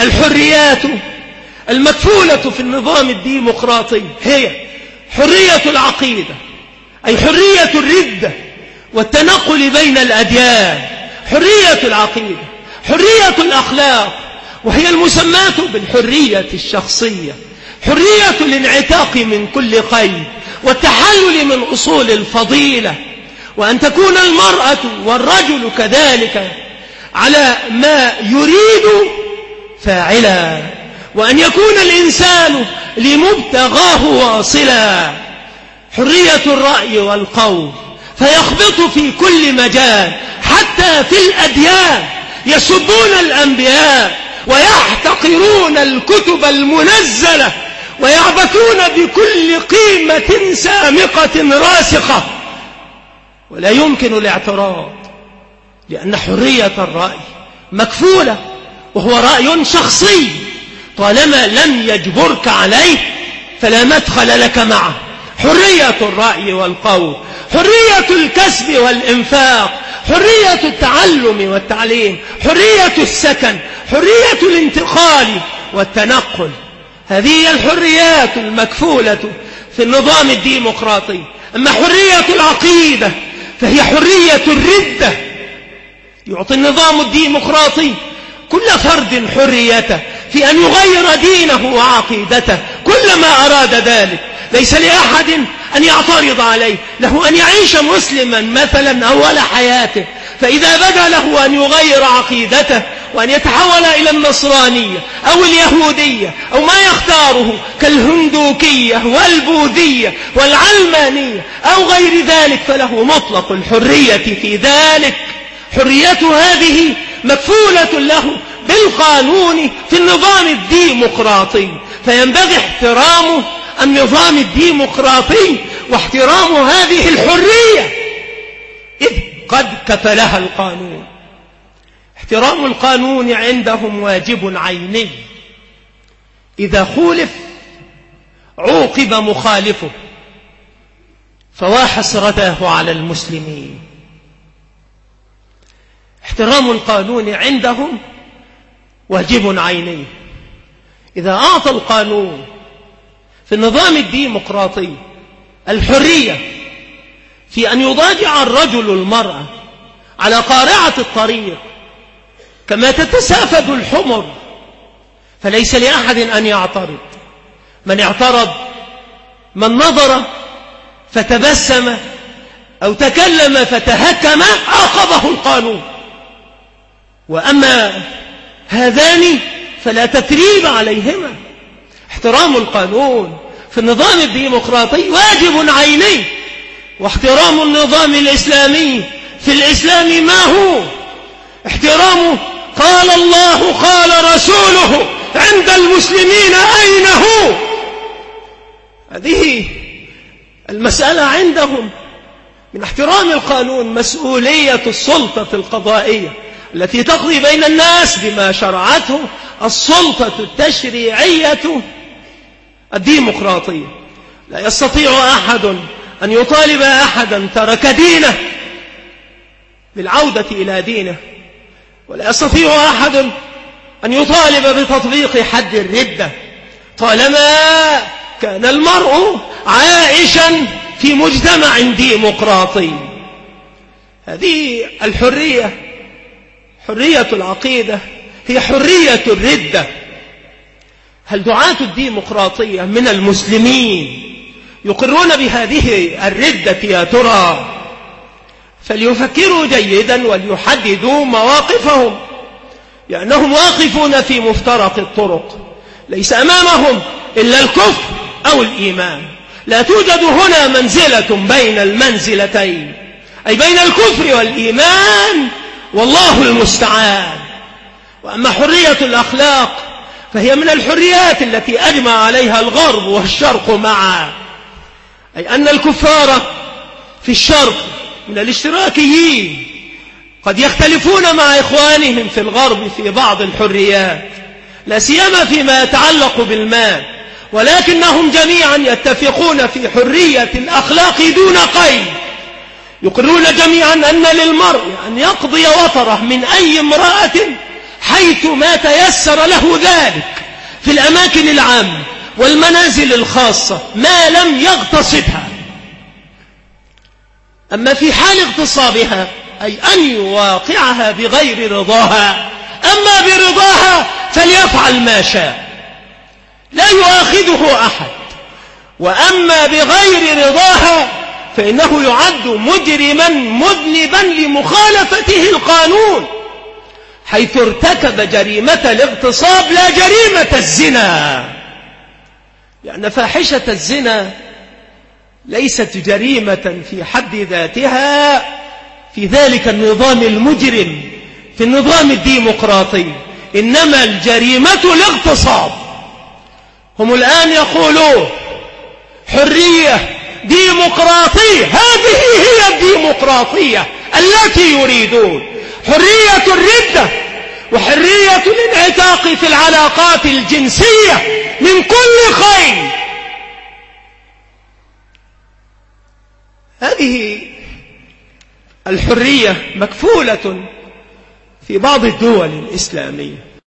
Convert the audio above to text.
الحريات المكفولة في النظام الديمقراطي هي حرية العقيدة، أي حرية الردة والتنقل بين الأديان، حرية العقيدة، حرية الأخلاق، وهي المسماة بالحرية الشخصية، حرية الانعتاق من كل قيد والتحلل من أصول الفضيلة، وأن تكون المرأة والرجل كذلك على ما يريد فاعلا، وأن يكون الإنسان لمبتغاه واصلا، حرية الرأي والقول فيخبط في كل مجال، حتى في الأديان يسبون الأنبياء ويحتقرون الكتب المنزلة ويعبثون بكل قيمة سامقة راسخة، ولا يمكن الاعتراض، لأن حرية الرأي مكفولة، وهو رأي شخصي، طالما لم يجبرك عليه فلا مدخل لك معه. حرية الرأي والقول، حرية الكسب والإنفاق، حرية التعلم والتعليم، حرية السكن، حرية الانتقال والتنقل، هذه هي الحريات المكفولة في النظام الديمقراطي. أما حرية العقيدة فهي حرية الردة، يعطي النظام الديمقراطي كل فرد حريته في أن يغير دينه وعقيدته كلما أراد ذلك، ليس لأحد أن يعترض عليه، له أن يعيش مسلما مثلا أول حياته، فإذا بدا له أن يغير عقيدته وأن يتحول إلى النصرانية أو اليهودية أو ما يختاره كالهندوكية والبوذية والعلمانية أو غير ذلك، فله مطلق الحرية في ذلك. حريته هذه مكفولة له بالقانون في النظام الديمقراطي، فينبغي احترام النظام الديمقراطي واحترام هذه الحرية إذ قد كفلها القانون. احترام القانون عندهم واجب عيني، إذا خولف عوقب مخالفه، فوا حسرته على المسلمين. احترام القانون عندهم واجب عيني، إذا أعطى القانون في النظام الديمقراطي الحرية في أن يضاجع الرجل المرأة على قارعة الطريق كما تتسافد الحمر، فليس لأحد أن يعترض. من اعترض، من نظر فتبسم أو تكلم فتهكم عاقبه القانون. وأما هذان فلا تثريب عليهما. احترام القانون في النظام الديمقراطي واجب عيني، واحترام النظام الإسلامي في الإسلام ما هو؟ احترامه قال الله قال رسوله، عند المسلمين أين هو؟ هذه المسألة عندهم. من احترام القانون مسؤولية السلطة القضائية التي تقضي بين الناس بما شرعته السلطة التشريعية الديمقراطية. لا يستطيع أحد أن يطالب أحدا ترك دينه بالعودة إلى دينه، ولا يستطيع أحد أن يطالب بتطبيق حد الردة طالما كان المرء عائشا في مجتمع ديمقراطي. هذه الحرية، حرية العقيدة، هي حرية الردة. هل دعاة الديمقراطية من المسلمين يقرون بهذه الردة يا ترى؟ فليفكروا جيدا وليحددوا مواقفهم، لأنهم واقفون في مفترق الطرق، ليس أمامهم إلا الكفر أو الإيمان. لا توجد هنا منزلة بين المنزلتين، أي بين الكفر والإيمان، والله المستعان. وأما حرية الأخلاق فهي من الحريات التي أجمع عليها الغرب والشرق معا، أي أن الكفار في الشرق من الاشتراكيين قد يختلفون مع إخوانهم في الغرب في بعض الحريات، لا سيما فيما يتعلق بالمال، ولكنهم جميعا يتفقون في حرية الأخلاق دون قيد. يقرون جميعا أن للمرء أن يقضي وطره من أي امرأة حيث ما تيسر له ذلك في الأماكن العامة والمنازل الخاصة ما لم يغتصبها. أما في حال اغتصابها أي أن يواقعها بغير رضاها، أما برضاها فليفعل ما شاء لا يؤاخذه أحد، وأما بغير رضاها فإنه يعد مجرما مذنبا لمخالفته القانون، حيث ارتكب جريمة الاغتصاب لا جريمة الزنا، لأن فاحشة الزنا ليست جريمة في حد ذاتها في ذلك النظام المجرم في النظام الديمقراطي، إنما الجريمة الاغتصاب. هم الآن يقولون حرية ديمقراطية، هذه هي الديمقراطية التي يريدون، حرية الردة وحرية الانعتاق في العلاقات الجنسية من كل خير. هذه الحرية مكفولة في بعض الدول الإسلامية،